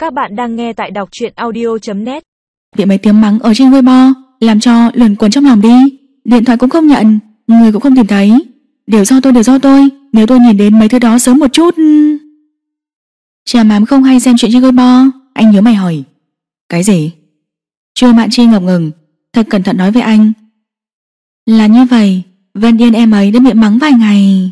Các bạn đang nghe tại đọc truyện audio.net. Bị mấy tiếng mắng ở trên Weibo làm cho luẩn quẩn trong lòng đi. Điện thoại cũng không nhận, người cũng không tìm thấy. Đều do tôi, nếu tôi nhìn đến mấy thứ đó sớm một chút. Trà Mám không hay xem chuyện trên Weibo. Anh nhớ mày hỏi. Cái gì? Chu Mạn Chi ngập ngừng, thật cẩn thận nói với anh. Là như vậy, Vân Yên em ấy đã bị mắng vài ngày.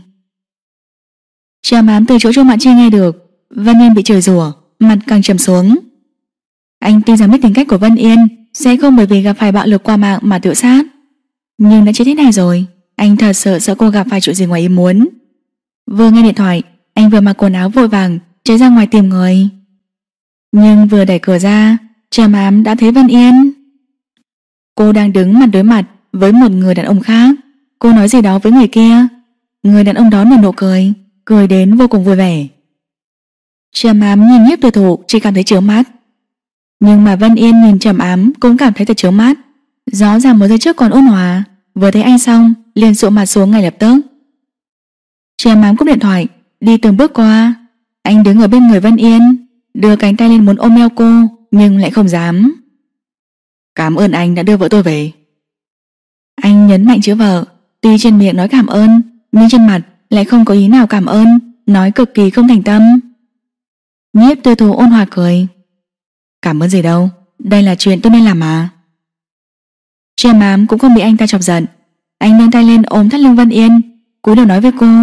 Trà Mám từ chỗ Chu Mạn Chi nghe được Vân Yên bị chửi rủa, mặt càng trầm xuống. Anh tin rằng biết tính cách của Vân Yên sẽ không bởi vì gặp phải bạo lực qua mạng mà tự sát, nhưng đã chết thế này rồi, anh thật sợ cô gặp phải chuyện gì ngoài ý muốn. Vừa nghe điện thoại, anh vừa mặc quần áo vội vàng chạy ra ngoài tìm người. Nhưng vừa đẩy cửa ra, Trà Mám đã thấy Vân Yên. Cô đang đứng mặt đối mặt với một người đàn ông khác. Cô nói gì đó với người kia. Người đàn ông đó nở nụ cười, cười đến vô cùng vui vẻ. Trà Mám nhìn Nhiếp Tử Thụ chỉ cảm thấy chướng mắt, nhưng mà Vân Yên nhìn Trầm Ám cũng cảm thấy thật chướng mắt. Rõ ràng một giây trước còn ôn hòa, vừa thấy anh xong liền sụ mặt xuống ngay lập tức. Trà Mám cúp điện thoại, đi từng bước qua. Anh đứng ở bên người Vân Yên, đưa cánh tay lên muốn ôm eo cô, nhưng lại không dám. Cảm ơn anh đã đưa vợ tôi về. Anh nhấn mạnh chữ vợ, tuy trên miệng nói cảm ơn, nhưng trên mặt lại không có ý nào cảm ơn, nói cực kỳ không thành tâm. Nhiếp Tử Thụ ôn hòa cười. Cảm ơn gì đâu, đây là chuyện tôi nên làm mà. Trà Mám cũng không bị anh ta chọc giận. Anh nâng tay lên ôm thắt lưng Vân Yên, cúi đầu nói với cô.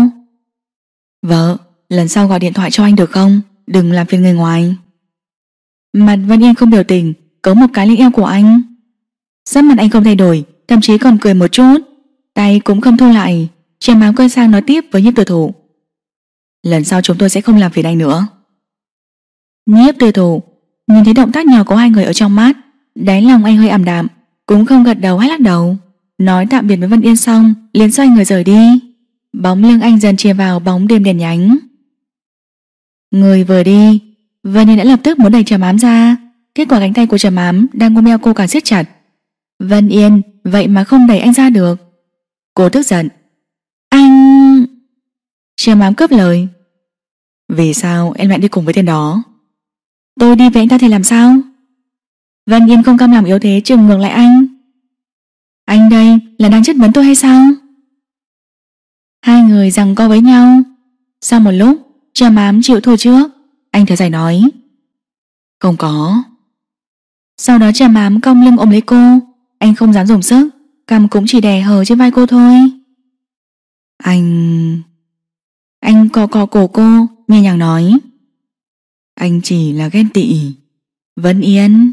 Vợ, lần sau gọi điện thoại cho anh được không? Đừng làm phiền người ngoài. Mặt Vân Yên không biểu tình, cấu một cái lên eo của anh. Sắc mặt anh không thay đổi, thậm chí còn cười một chút, tay cũng không thu lại. Trà Mám quay sang nói tiếp với Nhiếp Tử Thụ. Lần sau chúng tôi sẽ không làm phiền anh nữa. Nhiếp Tử Thụ nhìn thấy động tác nhỏ của hai người ở trong mắt, đáy lòng anh hơi ảm đạm, cũng không gật đầu hay lắc đầu. Nói tạm biệt với Vân Yên xong, liền xoay người rời đi. Bóng lưng anh dần chia vào bóng đêm đèn nhánh. Người vừa đi, Vân Yên đã lập tức muốn đẩy Trà Mám ra. Kết quả cánh tay của Trà Mám đang ôm eo cô càng siết chặt. Vân Yên vậy mà không đẩy anh ra được. Cô tức giận. Anh... Trà Mám cướp lời. Vì sao em lại đi cùng với tên đó? Tôi đi với anh ta thì làm sao? Vân Yên không cam lòng yếu thế trừng ngược lại anh. Anh đây là đang chất vấn tôi hay sao? Hai người giằng co với nhau. Sau một lúc, Trà Mám chịu thua trước. Anh thở dài nói. Không có. Sau đó Trà Mám cong lưng ôm lấy cô. Anh không dám dùng sức, cằm cũng chỉ đè hờ trên vai cô thôi. Anh cọ cổ cô, nhẹ nhàng nói. Anh chỉ là ghen tị. Vân Yên.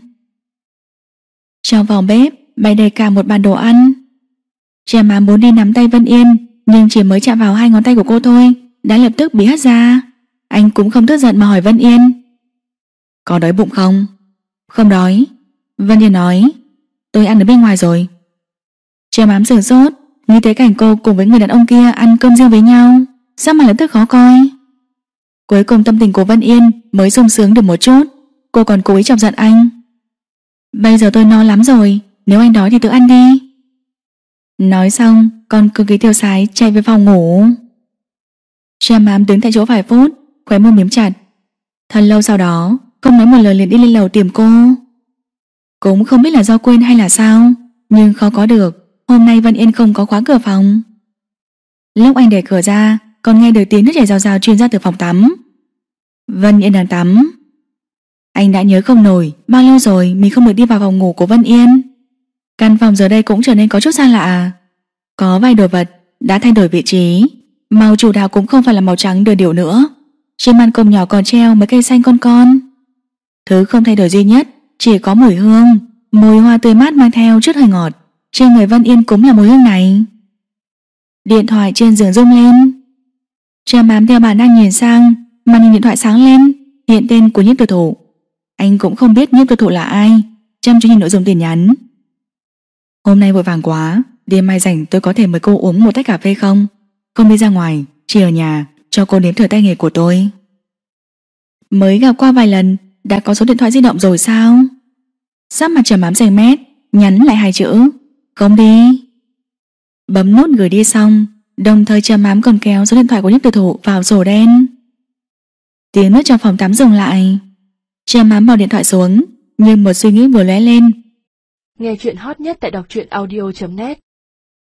Trong phòng bếp bày đầy cả một bàn đồ ăn. Trà Mám muốn đi nắm tay Vân Yên, nhưng chỉ mới chạm vào hai ngón tay của cô thôi đã lập tức bị hất ra. Anh cũng không tức giận mà hỏi Vân Yên. Có đói bụng không? Không đói. Vân Yên nói. Tôi ăn ở bên ngoài rồi. Trà Mám sửng sốt, nghĩ tới cảnh cô cùng với người đàn ông kia ăn cơm riêng với nhau, sắc mặt lập tức khó coi. Cuối cùng tâm tình của Vân Yên mới sung sướng được một chút. Cô còn cố ý chọc giận anh. Bây giờ tôi no lắm rồi, nếu anh đói thì tự ăn đi. Nói xong còn cực kỳ tiêu sái chạy về phòng ngủ. Trà Mám đứng tại chỗ vài phút, khóe môi mím chặt. Thật lâu sau đó không nói một lời liền đi lên lầu tìm cô. Cũng không biết là do quên hay là sao, nhưng khó có được hôm nay Vân Yên không có khóa cửa phòng. Lúc anh đẩy cửa ra, còn nghe được tiếng nước chảy rào rào truyền ra từ phòng tắm. Vân Yên đang tắm. Anh đã nhớ không nổi bao lâu rồi mình không được đi vào phòng ngủ của Vân Yên. Căn phòng giờ đây cũng trở nên có chút xa lạ. Có vài đồ vật đã thay đổi vị trí, màu chủ đạo cũng không phải là màu trắng đơn điệu nữa. Trên ban công nhỏ còn treo mấy cây xanh con. Thứ không thay đổi duy nhất chỉ có mùi hương, mùi hoa tươi mát mang theo chút hơi ngọt. Trên người Vân Yên cũng là mùi hương này. Điện thoại trên giường rung lên. Trà Mám theo bản năng nhìn sang, màn hình điện thoại sáng lên, hiện tên của Nhiếp Tử Thụ. Anh cũng không biết Nhiếp Tử Thụ là ai, chăm chú nhìn nội dung tin nhắn. Hôm nay vội vàng quá, đêm mai rảnh tôi có thể mời cô uống một tách cà phê không? Không đi ra ngoài, chỉ ở nhà, cho cô nếm thử tay nghề của tôi. Mới gặp qua vài lần, đã có số điện thoại di động rồi sao? Sắc mặt Trà Mám xanh mét, nhắn lại hai chữ. Không đi. Bấm nút gửi đi xong, đồng thời Trà Mám còn kéo số điện thoại của Nhiếp Tử Thụ vào sổ đen. Tiếng nước trong phòng tắm dừng lại. Trầm ám bỏ điện thoại xuống, nhưng một suy nghĩ vừa lóe lên. Nghe chuyện hot nhất tại đọc truyện audio.net